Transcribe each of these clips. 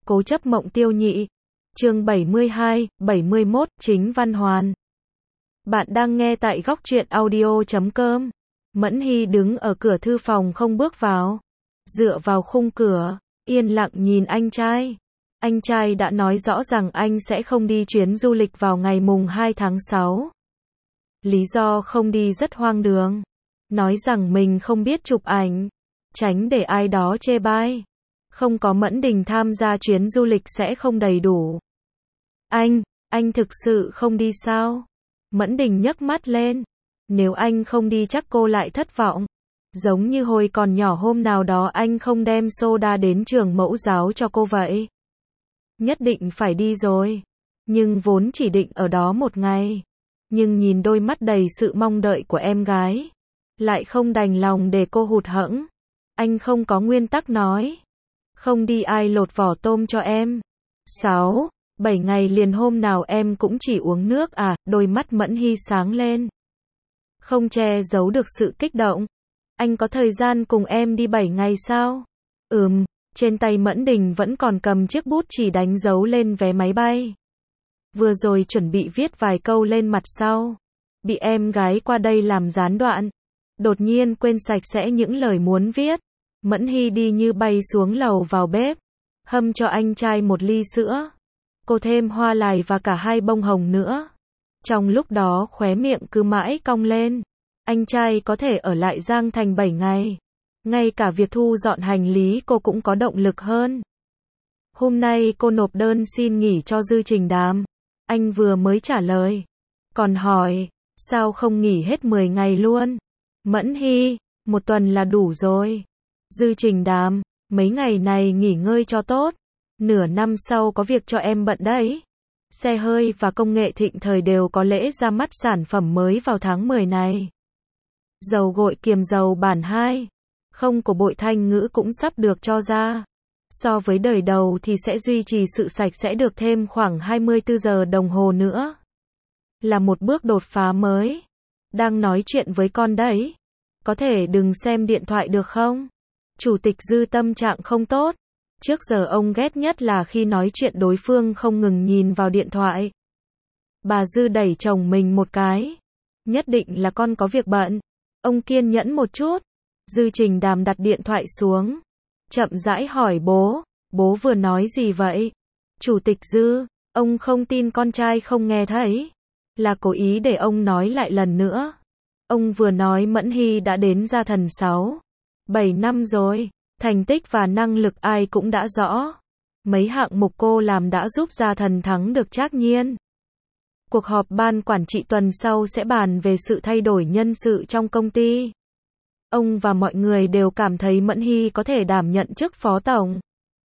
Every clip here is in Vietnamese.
Cố chấp mộng tiêu nhị. Chương 72, 71, Chính Văn Hoàn. Bạn đang nghe tại góc truyện audio.com. Mẫn Hy đứng ở cửa thư phòng không bước vào. Dựa vào khung cửa, yên lặng nhìn anh trai. Anh trai đã nói rõ rằng anh sẽ không đi chuyến du lịch vào ngày mùng 2 tháng 6. Lý do không đi rất hoang đường. Nói rằng mình không biết chụp ảnh, tránh để ai đó chê bai. Không có Mẫn Đình tham gia chuyến du lịch sẽ không đầy đủ. Anh thực sự không đi sao? Mẫn Đình nhấc mắt lên. Nếu anh không đi chắc cô lại thất vọng. Giống như hồi còn nhỏ hôm nào đó anh không đem soda đến trường mẫu giáo cho cô vậy. Nhất định phải đi rồi. Nhưng vốn chỉ định ở đó một ngày. Nhưng nhìn đôi mắt đầy sự mong đợi của em gái, lại không đành lòng để cô hụt hẫng. Anh không có nguyên tắc nói. Không đi ai lột vỏ tôm cho em. 6, 7 ngày liền hôm nào em cũng chỉ uống nước à? Đôi mắt Mẫn Hy sáng lên. Không che giấu được sự kích động. Anh có thời gian cùng em đi 7 ngày sao? Trên tay Mẫn Đình vẫn còn cầm chiếc bút chỉ đánh dấu lên vé máy bay. Vừa rồi chuẩn bị viết vài câu lên mặt sau. Bị em gái qua đây làm gián đoạn. Đột nhiên quên sạch sẽ những lời muốn viết. Mẫn Hy đi như bay xuống lầu vào bếp. Hâm cho anh trai một ly sữa. Cô thêm hoa lài và cả 2 bông hồng nữa. Trong lúc đó khóe miệng cứ mãi cong lên. Anh trai có thể ở lại Giang Thành 7 ngày. Ngay cả việc thu dọn hành lý cô cũng có động lực hơn. Hôm nay cô nộp đơn xin nghỉ cho Dư Trình Đàm. Anh vừa mới trả lời. Còn hỏi, sao không nghỉ hết 10 ngày luôn? Mẫn Hy, 1 tuần là đủ rồi. Dư Trình Đàm, mấy ngày này nghỉ ngơi cho tốt. Nửa năm sau có việc cho em bận đấy. Xe hơi và công nghệ Thịnh Thời đều có lễ ra mắt sản phẩm mới vào tháng 10 này. Dầu gội kiềm dầu bản 2. Không của Bội Thanh Ngữ cũng sắp được cho ra. So với đời đầu thì sẽ duy trì sự sạch sẽ được thêm khoảng 24 giờ đồng hồ nữa. Là một bước đột phá mới. Đang nói chuyện với con đấy. Có thể đừng xem điện thoại được không? Chủ tịch Dư tâm trạng không tốt. Trước giờ ông ghét nhất là khi nói chuyện đối phương không ngừng nhìn vào điện thoại. Bà Dư đẩy chồng mình một cái. Nhất định là con có việc bận. Ông kiên nhẫn một chút. Dư Trình Đàm đặt điện thoại xuống. Chậm rãi hỏi bố vừa nói gì vậy? Chủ tịch Dư, ông không tin con trai không nghe thấy. Là cố ý để ông nói lại lần nữa. Ông vừa nói Mẫn Hy đã đến Gia Thần 6, 7 năm rồi. Thành tích và năng lực ai cũng đã rõ. Mấy hạng mục cô làm đã giúp Gia Thần thắng được Trác Nhiên. Cuộc họp ban quản trị tuần sau sẽ bàn về sự thay đổi nhân sự trong công ty. Ông và mọi người đều cảm thấy Mẫn Hy có thể đảm nhận chức phó tổng.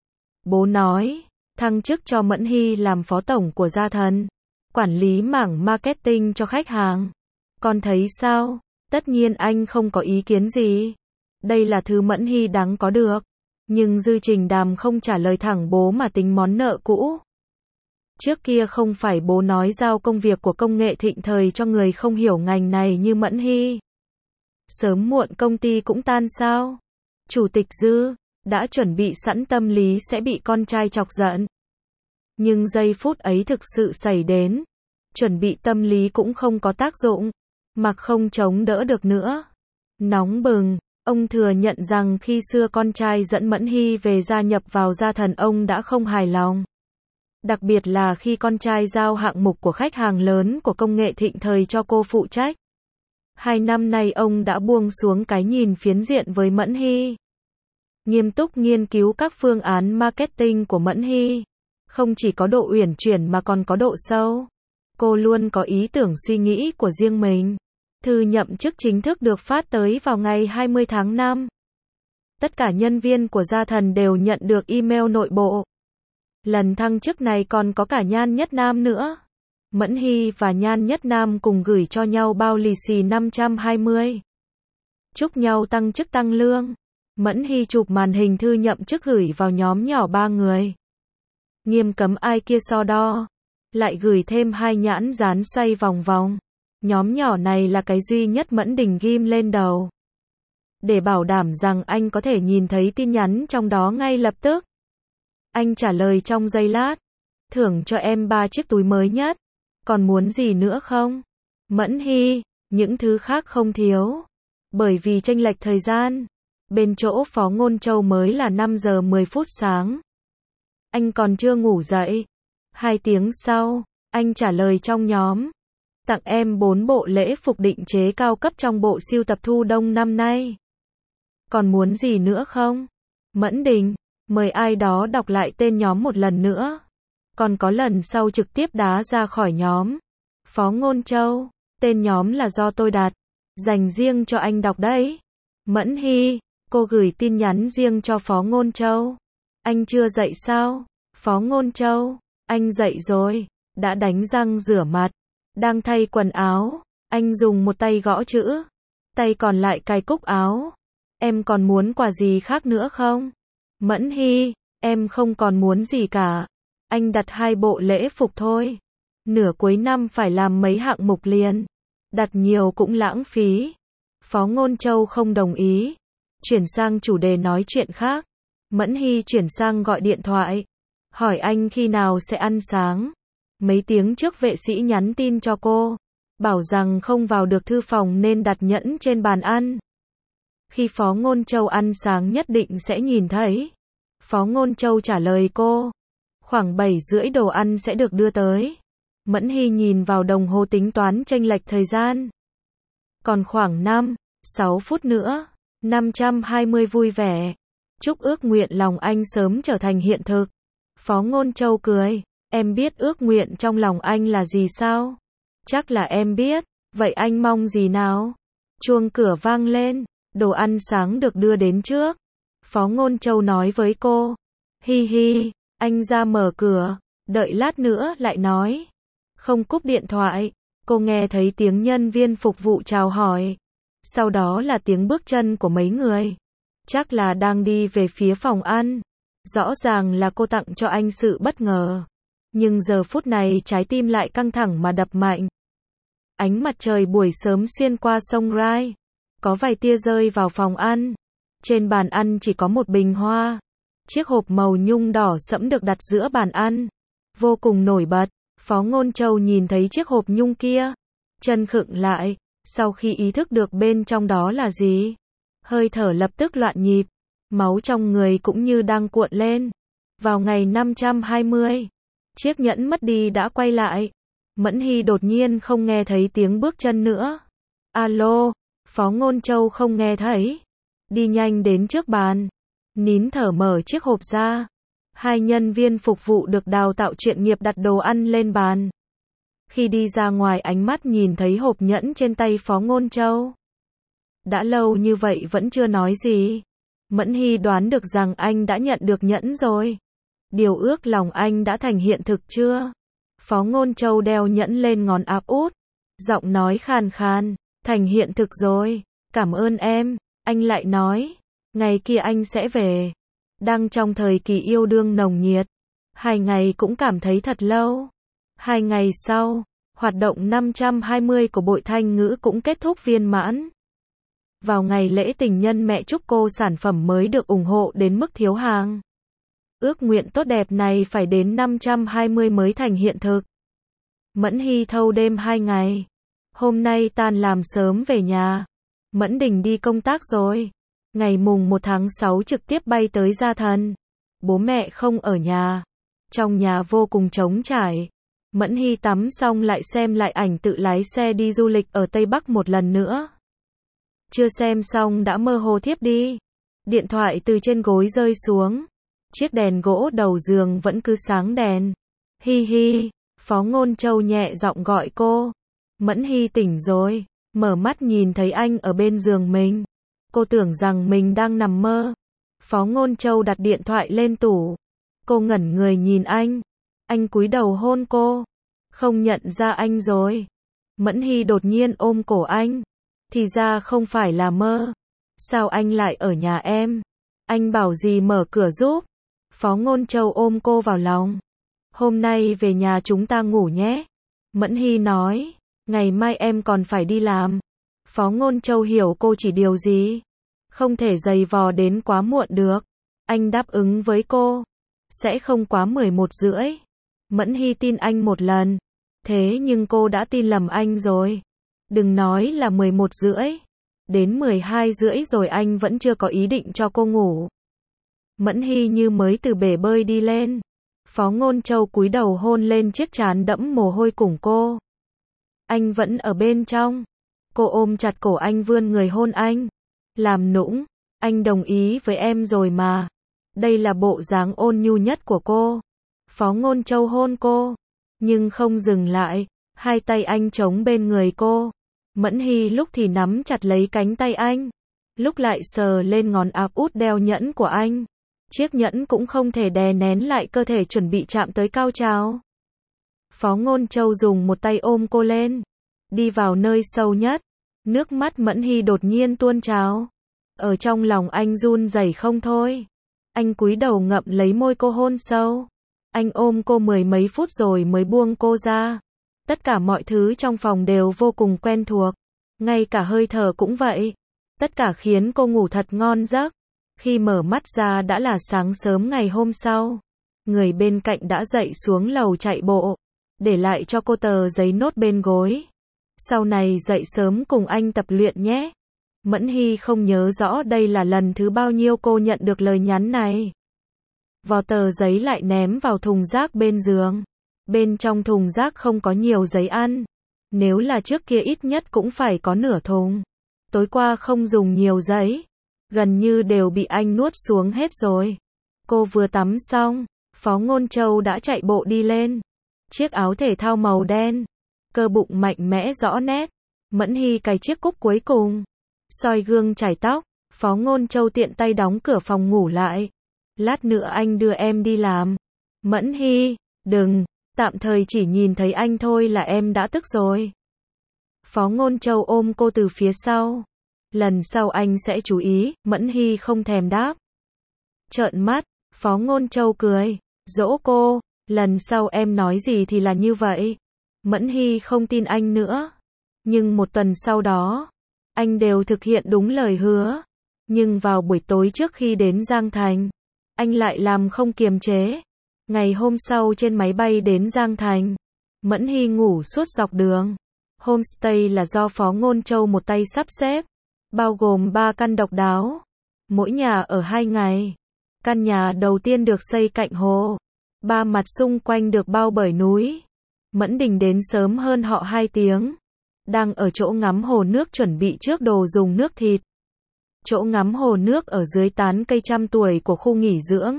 Bố nói, thăng chức cho Mẫn Hy làm phó tổng của Gia Thần, quản lý mảng marketing cho khách hàng. Con thấy sao? Tất nhiên anh không có ý kiến gì. Đây là thứ Mẫn Hy đáng có được. Nhưng Dư Trình Đàm không trả lời thẳng bố mà tính món nợ cũ. Trước kia không phải bố nói giao công việc của công nghệ Thịnh Thời cho người không hiểu ngành này như Mẫn Hy. Sớm muộn công ty cũng tan sao? Chủ tịch Dư đã chuẩn bị sẵn tâm lý sẽ bị con trai chọc giận. Nhưng giây phút ấy thực sự xảy đến. Chuẩn bị tâm lý cũng không có tác dụng. Mặc không chống đỡ được nữa. Nóng bừng. Ông thừa nhận rằng khi xưa con trai dẫn Mẫn Hy về gia nhập vào Gia Thần ông đã không hài lòng. Đặc biệt là khi con trai giao hạng mục của khách hàng lớn của công nghệ Thịnh Thời cho cô phụ trách. 2 năm nay ông đã buông xuống cái nhìn phiến diện với Mẫn Hy. Nghiêm túc nghiên cứu các phương án marketing của Mẫn Hy. Không chỉ có độ uyển chuyển mà còn có độ sâu. Cô luôn có ý tưởng suy nghĩ của riêng mình. Thư nhậm chức chính thức được phát tới vào ngày 20 tháng 5. Tất cả nhân viên của Gia Thần đều nhận được email nội bộ. Lần thăng chức này còn có cả Nhan Nhất Nam nữa. Mẫn Hy và Nhan Nhất Nam cùng gửi cho nhau bao lì xì 520. Chúc nhau tăng chức tăng lương. Mẫn Hy chụp màn hình thư nhậm chức gửi vào nhóm nhỏ 3 người. Nghiêm cấm ai kia so đo. Lại gửi thêm 2 nhãn dán xoay vòng vòng. Nhóm nhỏ này là cái duy nhất Mẫn Đình ghim lên đầu. Để bảo đảm rằng anh có thể nhìn thấy tin nhắn trong đó ngay lập tức. Anh trả lời trong giây lát. Thưởng cho em 3 chiếc túi mới nhất. Còn muốn gì nữa không? Mẫn Hy, những thứ khác không thiếu. Bởi vì chênh lệch thời gian. Bên chỗ Phó Ngôn Châu mới là 5 giờ 10 phút sáng. Anh còn chưa ngủ dậy. 2 tiếng sau, anh trả lời trong nhóm. Tặng em 4 bộ lễ phục định chế cao cấp trong bộ sưu tập thu đông năm nay. Còn muốn gì nữa không? Mẫn Đình, mời ai đó đọc lại tên nhóm một lần nữa. Còn có lần sau trực tiếp đá ra khỏi nhóm. Phó Ngôn Châu, tên nhóm là do tôi đặt. Dành riêng cho anh đọc đấy. Mẫn Hy, cô gửi tin nhắn riêng cho Phó Ngôn Châu. Anh chưa dậy sao? Phó Ngôn Châu, anh dậy rồi. Đã đánh răng rửa mặt. Đang thay quần áo. Anh dùng một tay gõ chữ. Tay còn lại cài cúc áo. Em còn muốn quà gì khác nữa không? Mẫn Hy, em không còn muốn gì cả. Anh đặt 2 bộ lễ phục thôi. Nửa cuối năm phải làm mấy hạng mục liền. Đặt nhiều cũng lãng phí. Phó Ngôn Châu không đồng ý. Chuyển sang chủ đề nói chuyện khác. Mẫn Hy chuyển sang gọi điện thoại. Hỏi anh khi nào sẽ ăn sáng. Mấy tiếng trước vệ sĩ nhắn tin cho cô. Bảo rằng không vào được thư phòng nên đặt nhẫn trên bàn ăn. Khi Phó Ngôn Châu ăn sáng nhất định sẽ nhìn thấy. Phó Ngôn Châu trả lời cô. Khoảng 7 rưỡi đồ ăn sẽ được đưa tới. Mẫn Hy nhìn vào đồng hồ tính toán chênh lệch thời gian. Còn khoảng 5-6 phút nữa. 520 vui vẻ. Chúc ước nguyện lòng anh sớm trở thành hiện thực. Phó Ngôn Châu cười. Em biết ước nguyện trong lòng anh là gì sao? Chắc là em biết. Vậy anh mong gì nào? Chuông cửa vang lên. Đồ ăn sáng được đưa đến trước. Phó Ngôn Châu nói với cô. Hi hi, anh ra mở cửa. Đợi lát nữa lại nói. Không cúp điện thoại. Cô nghe thấy tiếng nhân viên phục vụ chào hỏi. Sau đó là tiếng bước chân của mấy người. Chắc là đang đi về phía phòng ăn. Rõ ràng là cô tặng cho anh sự bất ngờ. Nhưng giờ phút này trái tim lại căng thẳng mà đập mạnh. Ánh mặt trời buổi sớm xuyên qua sông Rai. Có vài tia rơi vào phòng ăn. Trên bàn ăn chỉ có một bình hoa. Chiếc hộp màu nhung đỏ sẫm được đặt giữa bàn ăn. Vô cùng nổi bật. Phó Ngôn Châu nhìn thấy chiếc hộp nhung kia. Chân khựng lại. Sau khi ý thức được bên trong đó là gì. Hơi thở lập tức loạn nhịp. Máu trong người cũng như đang cuộn lên. Vào ngày 520. Chiếc nhẫn mất đi đã quay lại. Mẫn Hy đột nhiên không nghe thấy tiếng bước chân nữa. Alo. Phó Ngôn Châu không nghe thấy. Đi nhanh đến trước bàn. Nín thở mở chiếc hộp ra. 2 nhân viên phục vụ được đào tạo chuyên nghiệp đặt đồ ăn lên bàn. Khi đi ra ngoài ánh mắt nhìn thấy hộp nhẫn trên tay Phó Ngôn Châu. Đã lâu như vậy vẫn chưa nói gì. Mẫn Hy đoán được rằng anh đã nhận được nhẫn rồi. Điều ước lòng anh đã thành hiện thực chưa? Phó Ngôn Châu đeo nhẫn lên ngón áp út. Giọng nói khàn khàn. Thành hiện thực rồi. Cảm ơn em. Anh lại nói. Ngày kia anh sẽ về. Đang trong thời kỳ yêu đương nồng nhiệt. 2 ngày cũng cảm thấy thật lâu. 2 ngày sau, hoạt động 520 của Bội Thanh Ngữ cũng kết thúc viên mãn. Vào ngày lễ tình nhân mẹ chúc cô sản phẩm mới được ủng hộ đến mức thiếu hàng. Ước nguyện tốt đẹp này phải đến 520 mới thành hiện thực. Mẫn Hy thâu đêm 2 ngày. Hôm nay tan làm sớm về nhà. Mẫn Đình đi công tác rồi. Ngày mùng 1 tháng 6 trực tiếp bay tới Gia Thần. Bố mẹ không ở nhà. Trong nhà vô cùng trống trải. Mẫn Hy tắm xong lại xem lại ảnh tự lái xe đi du lịch ở Tây Bắc một lần nữa. Chưa xem xong đã mơ hồ thiếp đi. Điện thoại từ trên gối rơi xuống. Chiếc đèn gỗ đầu giường vẫn cứ sáng đèn. Hi hi, Phó Ngôn Châu nhẹ giọng gọi cô. Mẫn Hy tỉnh rồi. Mở mắt nhìn thấy anh ở bên giường mình. Cô tưởng rằng mình đang nằm mơ. Phó Ngôn Châu đặt điện thoại lên tủ. Cô ngẩn người nhìn anh. Anh cúi đầu hôn cô. Không nhận ra anh rồi. Mẫn Hy đột nhiên ôm cổ anh. Thì ra không phải là mơ. Sao anh lại ở nhà em? Anh bảo gì mở cửa giúp. Phó Ngôn Châu ôm cô vào lòng. Hôm nay về nhà chúng ta ngủ nhé. Mẫn Hy nói. Ngày mai em còn phải đi làm. Phó Ngôn Châu hiểu cô chỉ điều gì. Không thể giày vò đến quá muộn được. Anh đáp ứng với cô. sẽ không quá 11h30. Mẫn Hy tin anh một lần. Thế nhưng cô đã tin lầm anh rồi. Đừng nói là 11h30. Đến 12h30 rồi anh vẫn chưa có ý định cho cô ngủ. Mẫn Hy như mới từ bể bơi đi lên. Phó Ngôn Châu cúi đầu hôn lên chiếc trán đẫm mồ hôi cùng cô. Anh vẫn ở bên trong. Cô ôm chặt cổ anh vươn người hôn anh. Làm nũng, anh đồng ý với em rồi mà. Đây là bộ dáng ôn nhu nhất của cô. Phó Ngôn Châu hôn cô, nhưng không dừng lại. Hai tay anh chống bên người cô. Mẫn Hy lúc thì nắm chặt lấy cánh tay anh, lúc lại sờ lên ngón áp út đeo nhẫn của anh. Chiếc nhẫn cũng không thể đè nén lại cơ thể chuẩn bị chạm tới cao trào. Phó Ngôn Châu dùng một tay ôm cô lên, đi vào nơi sâu nhất. Nước mắt Mẫn Hy đột nhiên tuôn trào. Ở trong lòng anh run rẩy không thôi. Anh cúi đầu ngậm lấy môi cô hôn sâu. Anh ôm cô 10 mấy phút rồi mới buông cô ra. Tất cả mọi thứ trong phòng đều vô cùng quen thuộc. Ngay cả hơi thở cũng vậy. Tất cả khiến cô ngủ thật ngon giấc. Khi mở mắt ra đã là sáng sớm ngày hôm sau. Người bên cạnh đã dậy xuống lầu chạy bộ, để lại cho cô tờ giấy nốt bên gối. Sau này dậy sớm cùng anh tập luyện nhé. Mẫn Hy không nhớ rõ đây là lần thứ bao nhiêu cô nhận được lời nhắn này. Vò tờ giấy lại ném vào thùng rác bên giường. Bên trong thùng rác không có nhiều giấy ăn. Nếu là trước kia ít nhất cũng phải có nửa thùng. Tối qua không dùng nhiều giấy. Gần như đều bị anh nuốt xuống hết rồi. Cô vừa tắm xong, Phó Ngôn Châu đã chạy bộ đi lên. Chiếc áo thể thao màu đen, cơ bụng mạnh mẽ rõ nét. Mẫn Hy cài chiếc cúc cuối cùng, soi gương chải tóc. Phó Ngôn Châu tiện tay đóng cửa phòng ngủ lại. Lát nữa anh đưa em đi làm. Mẫn Hy, đừng, tạm thời chỉ nhìn thấy anh thôi là em đã tức rồi. Phó Ngôn Châu ôm cô từ phía sau. Lần sau anh sẽ chú ý. Mẫn Hy không thèm đáp. Trợn mắt, Phó Ngôn Châu cười, dỗ cô, lần sau em nói gì thì là như vậy. Mẫn Hy không tin anh nữa. Nhưng một tuần sau đó, anh đều thực hiện đúng lời hứa. Nhưng vào buổi tối trước khi đến Giang Thành, anh lại làm không kiềm chế. Ngày hôm sau trên máy bay đến Giang Thành, Mẫn Hy ngủ suốt dọc đường. Homestay là do Phó Ngôn Châu một tay sắp xếp, bao gồm 3 căn độc đáo, mỗi nhà ở 2 ngày. Căn nhà đầu tiên được xây cạnh hồ, 3 mặt xung quanh được bao bởi núi. Mẫn Đình đến sớm hơn họ 2 tiếng, đang ở chỗ ngắm hồ nước chuẩn bị trước đồ dùng nước thịt. Chỗ ngắm hồ nước ở dưới tán cây trăm tuổi của khu nghỉ dưỡng.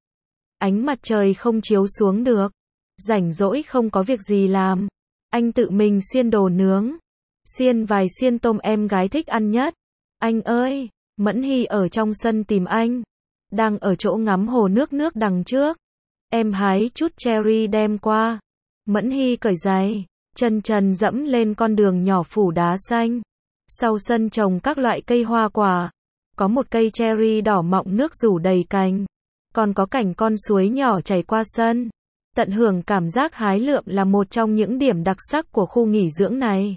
Ánh mặt trời không chiếu xuống được. Rảnh rỗi không có việc gì làm, anh tự mình xiên đồ nướng. Xiên vài xiên tôm em gái thích ăn nhất. Anh ơi, Mẫn Hy ở trong sân tìm anh. Đang ở chỗ ngắm hồ nước đằng trước. Em hái chút cherry đem qua. Mẫn Hy cởi giày, chân trần dẫm lên con đường nhỏ phủ đá xanh. Sau sân trồng các loại cây hoa quả. Có một cây cherry đỏ mọng nước rủ đầy cành. Còn có cảnh con suối nhỏ chảy qua sân. Tận hưởng cảm giác hái lượm là một trong những điểm đặc sắc của khu nghỉ dưỡng này.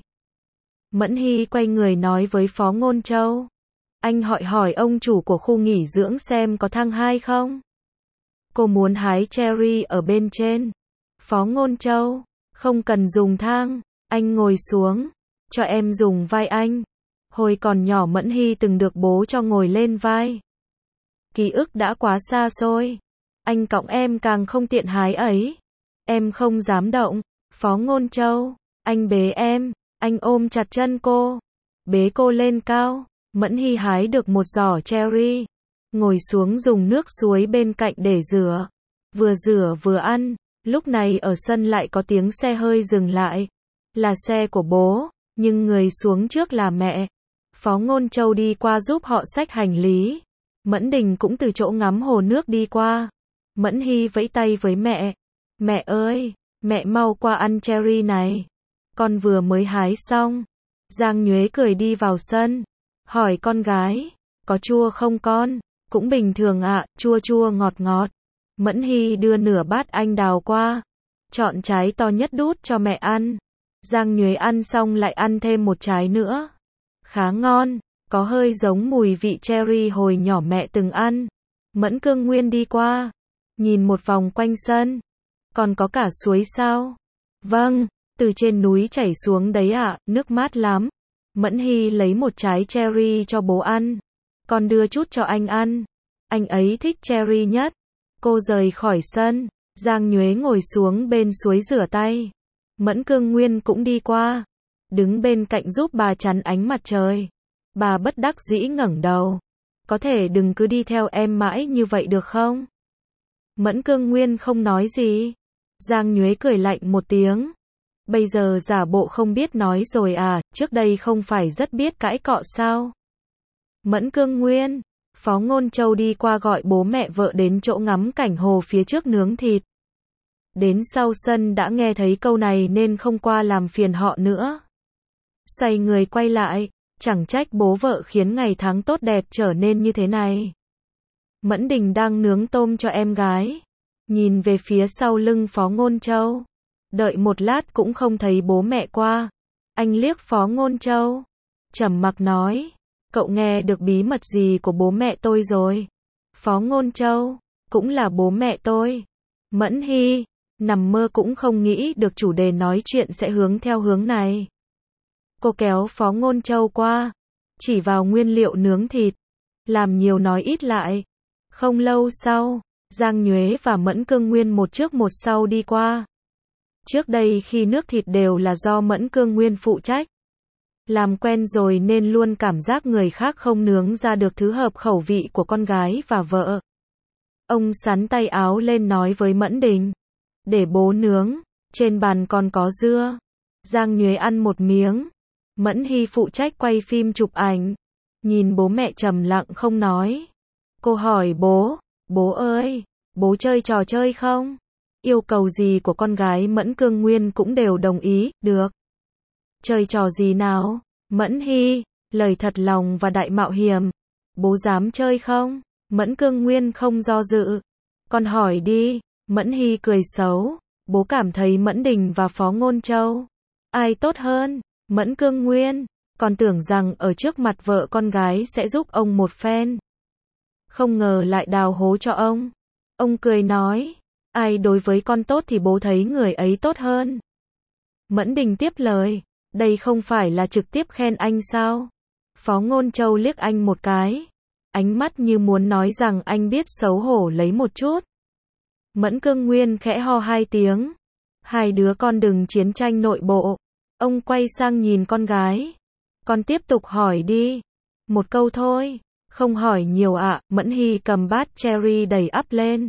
Mẫn Hy quay người nói với Phó Ngôn Châu. Anh hỏi ông chủ của khu nghỉ dưỡng xem có thang 2 không? Cô muốn hái cherry ở bên trên. Phó Ngôn Châu, không cần dùng thang, anh ngồi xuống, cho em dùng vai anh. Hồi còn nhỏ Mẫn Hy từng được bố cho ngồi lên vai. Ký ức đã quá xa xôi. Anh cõng em càng không tiện hái ấy. Em không dám động. Phó Ngôn Châu, anh bế em, anh ôm chặt chân cô, bế cô lên cao. Mẫn Hy hái được một giỏ cherry, ngồi xuống dùng nước suối bên cạnh để rửa. Vừa rửa vừa ăn. Lúc này ở sân lại có tiếng xe hơi dừng lại. Là xe của bố, nhưng người xuống trước là mẹ. Phó Ngôn Châu đi qua giúp họ xách hành lý. Mẫn Đình cũng từ chỗ ngắm hồ nước đi qua. Mẫn Hy vẫy tay với mẹ. Mẹ ơi, mẹ mau qua ăn cherry này. Con vừa mới hái xong. Giang Nhuế cười đi vào sân. Hỏi con gái, có chua không con? Cũng bình thường ạ, chua chua ngọt ngọt. Mẫn Hy đưa nửa bát anh đào qua. Chọn trái to nhất đút cho mẹ ăn. Giang Nhuế ăn xong lại ăn thêm một trái nữa. Khá ngon, có hơi giống mùi vị cherry hồi nhỏ mẹ từng ăn. Mẫn Cương Nguyên đi qua. nhìn một vòng quanh sân. Còn có cả suối sao? Vâng, từ trên núi chảy xuống đấy ạ, nước mát lắm. Mẫn Hy lấy một trái cherry cho bố ăn. Con đưa chút cho anh ăn. Anh ấy thích cherry nhất. Cô rời khỏi sân. Giang Nhuế ngồi xuống bên suối rửa tay. Mẫn Cương Nguyên cũng đi qua. Đứng bên cạnh giúp bà chắn ánh mặt trời. Bà bất đắc dĩ ngẩng đầu. Có thể đừng cứ đi theo em mãi như vậy được không? Mẫn Cương Nguyên không nói gì. Giang Nhuế cười lạnh một tiếng. Bây giờ giả bộ không biết nói rồi à, trước đây không phải rất biết cãi cọ sao? Mẫn Cương Nguyên, Phó Ngôn Châu đi qua gọi bố mẹ vợ đến chỗ ngắm cảnh hồ phía trước nướng thịt. Đến sau sân đã nghe thấy câu này nên không qua làm phiền họ nữa. Xoay người quay lại, chẳng trách bố vợ khiến ngày tháng tốt đẹp trở nên như thế này. Mẫn Đình đang nướng tôm cho em gái. Nhìn về phía sau lưng Phó Ngôn Châu. Đợi một lát cũng không thấy bố mẹ qua. Anh liếc Phó Ngôn Châu. Trầm mặc nói. Cậu nghe được bí mật gì của bố mẹ tôi rồi? Phó Ngôn Châu. Cũng là bố mẹ tôi. Mẫn Hy. Nằm mơ cũng không nghĩ được chủ đề nói chuyện sẽ hướng theo hướng này. Cô kéo Phó Ngôn Châu qua. Chỉ vào nguyên liệu nướng thịt. Làm nhiều nói ít lại. Không lâu sau, Giang Nhuế và Mẫn Cương Nguyên một trước một sau đi qua. Trước đây khi nước thịt đều là do Mẫn Cương Nguyên phụ trách. Làm quen rồi nên luôn cảm giác người khác không nướng ra được thứ hợp khẩu vị của con gái và vợ. Ông xắn tay áo lên nói với Mẫn Đình. Để bố nướng, trên bàn còn có dưa. Giang Nhuế ăn một miếng. Mẫn Hy phụ trách quay phim chụp ảnh. Nhìn bố mẹ trầm lặng không nói. Cô hỏi bố, bố ơi, bố chơi trò chơi không? Yêu cầu gì của con gái Mẫn Cương Nguyên cũng đều đồng ý, được. Chơi trò gì nào? Mẫn Hy, lời thật lòng và đại mạo hiểm. Bố dám chơi không? Mẫn Cương Nguyên không do dự. Con hỏi đi. Mẫn Hy cười xấu. Bố cảm thấy Mẫn Đình và Phó Ngôn Châu. Ai tốt hơn? Mẫn Cương Nguyên. Còn tưởng rằng ở trước mặt vợ con gái sẽ giúp ông một phen. Không ngờ lại đào hố cho ông. Ông cười nói. Ai đối với con tốt thì bố thấy người ấy tốt hơn. Mẫn Đình tiếp lời. Đây không phải là trực tiếp khen anh sao? Phó Ngôn Châu liếc anh một cái. Ánh mắt như muốn nói rằng anh biết xấu hổ lấy một chút. Mẫn Cương Nguyên khẽ ho hai tiếng. Hai đứa con đừng chiến tranh nội bộ. Ông quay sang nhìn con gái. Con tiếp tục hỏi đi. Một câu thôi. Không hỏi nhiều ạ. Mẫn Hy cầm bát cherry đầy ắp lên.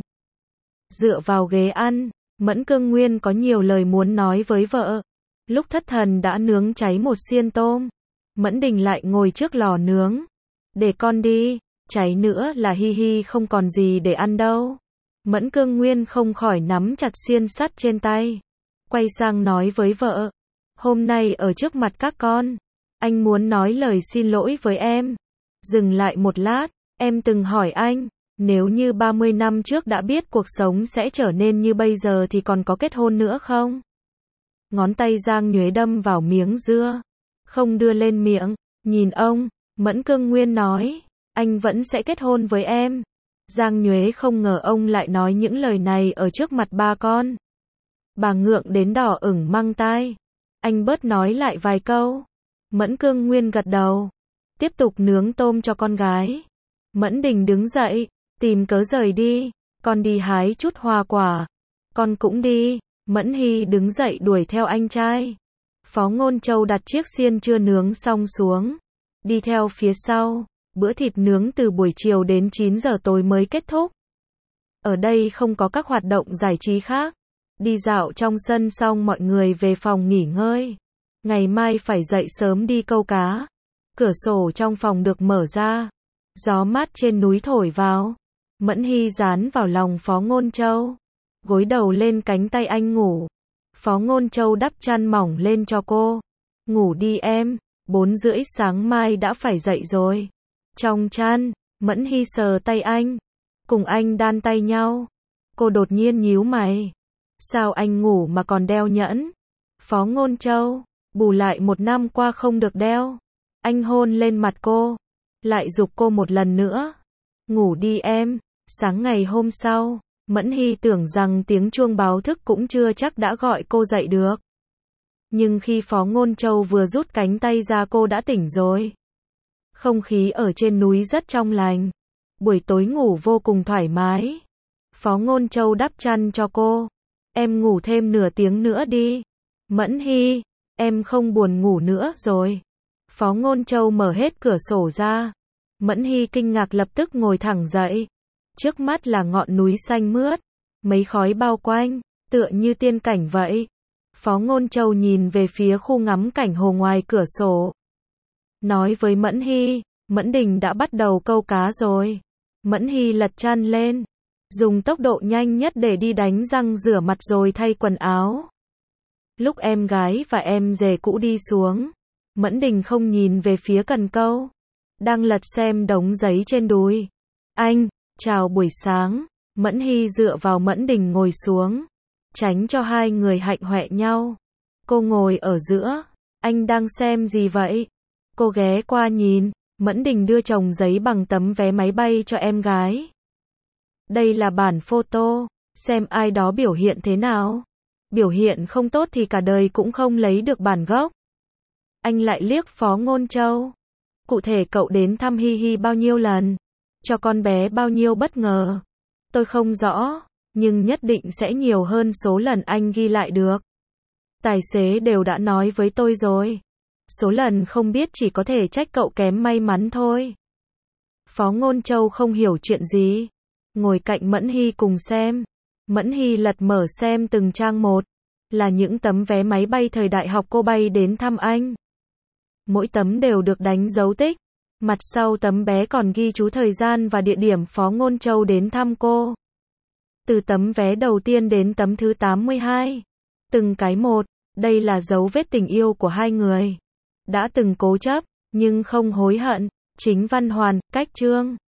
Dựa vào ghế ăn. Mẫn Cương Nguyên có nhiều lời muốn nói với vợ. Lúc thất thần đã nướng cháy một xiên tôm. Mẫn Đình lại ngồi trước lò nướng. Để con đi. Cháy nữa là Hi Hi không còn gì để ăn đâu. Mẫn Cương Nguyên không khỏi nắm chặt xiên sắt trên tay. Quay sang nói với vợ. Hôm nay ở trước mặt các con. Anh muốn nói lời xin lỗi với em. Dừng lại một lát. Em từng hỏi anh. Nếu như 30 năm trước đã biết cuộc sống sẽ trở nên như bây giờ thì còn có kết hôn nữa không? Ngón tay Giang Nhuế đâm vào miếng dưa. Không đưa lên miệng. Nhìn ông. Mẫn Cương Nguyên nói. Anh vẫn sẽ kết hôn với em. Giang Nhuế không ngờ ông lại nói những lời này ở trước mặt ba con. Bà ngượng đến đỏ ửng mang tai. Anh bớt nói lại vài câu. Mẫn Cương Nguyên gật đầu. Tiếp tục nướng tôm cho con gái. Mẫn Đình đứng dậy. Tìm cớ rời đi. Con đi hái chút hoa quả. Con cũng đi. Mẫn Hy đứng dậy đuổi theo anh trai. Phó Ngôn Châu đặt chiếc xiên chưa nướng xong xuống. Đi theo phía sau. Bữa thịt nướng từ buổi chiều đến 9 giờ tối mới kết thúc. Ở đây không có các hoạt động giải trí khác. Đi dạo trong sân xong mọi người về phòng nghỉ ngơi. Ngày mai phải dậy sớm đi câu cá. Cửa sổ trong phòng được mở ra. Gió mát trên núi thổi vào. Mẫn Hy dán vào lòng Phó Ngôn Châu. Gối đầu lên cánh tay anh ngủ. Phó Ngôn Châu đắp chăn mỏng lên cho cô. Ngủ đi em, 4 rưỡi sáng mai đã phải dậy rồi. Trong chăn, Mẫn Hy sờ tay anh. Cùng anh đan tay nhau. Cô đột nhiên nhíu mày. Sao anh ngủ mà còn đeo nhẫn? Phó Ngôn Châu, bù lại 1 năm qua không được đeo. Anh hôn lên mặt cô. Lại giục cô một lần nữa. Ngủ đi em. Sáng ngày hôm sau, Mẫn Hy tưởng rằng tiếng chuông báo thức cũng chưa chắc đã gọi cô dậy được. Nhưng khi Phó Ngôn Châu vừa rút cánh tay ra cô đã tỉnh rồi. Không khí ở trên núi rất trong lành. Buổi tối ngủ vô cùng thoải mái. Phó Ngôn Châu đắp chăn cho cô. Em ngủ thêm nửa tiếng nữa đi. Mẫn Hy, em không buồn ngủ nữa rồi. Phó Ngôn Châu mở hết cửa sổ ra. Mẫn Hy kinh ngạc lập tức ngồi thẳng dậy. Trước mắt là ngọn núi xanh mướt. Mấy khói bao quanh, tựa như tiên cảnh vậy. Phó Ngôn Châu nhìn về phía khu ngắm cảnh hồ ngoài cửa sổ. Nói với Mẫn Hy, Mẫn Đình đã bắt đầu câu cá rồi. Mẫn Hy lật chăn lên. Dùng tốc độ nhanh nhất để đi đánh răng rửa mặt rồi thay quần áo. Lúc em gái và em rể cũ đi xuống, Mẫn Đình không nhìn về phía cần câu. Đang lật xem đống giấy trên đùi. Anh, chào buổi sáng. Mẫn Hy dựa vào Mẫn Đình ngồi xuống. Tránh cho hai người hạnh hoẹ nhau. Cô ngồi ở giữa. Anh đang xem gì vậy? Cô ghé qua nhìn. Mẫn Đình đưa chồng giấy bằng tấm vé máy bay cho em gái. Đây là bản photo. Xem ai đó biểu hiện thế nào. Biểu hiện không tốt thì cả đời cũng không lấy được bản gốc. Anh lại liếc Phó Ngôn Châu. Cụ thể cậu đến thăm Hy Hy bao nhiêu lần? Cho con bé bao nhiêu bất ngờ? Tôi không rõ, nhưng nhất định sẽ nhiều hơn số lần anh ghi lại được. Tài xế đều đã nói với tôi rồi. Số lần không biết chỉ có thể trách cậu kém may mắn thôi. Phó Ngôn Châu không hiểu chuyện gì. Ngồi cạnh Mẫn Hy cùng xem. Mẫn Hy lật mở xem từng trang một. Là những tấm vé máy bay thời đại học cô bay đến thăm anh. Mỗi tấm đều được đánh dấu tích. Mặt sau tấm vé còn ghi chú thời gian và địa điểm Phó Ngôn Châu đến thăm cô. Từ tấm vé đầu tiên đến tấm thứ 82. Từng cái một, đây là dấu vết tình yêu của hai người. Đã từng cố chấp, nhưng không hối hận. Chính Văn Hoàn, Cách Chương.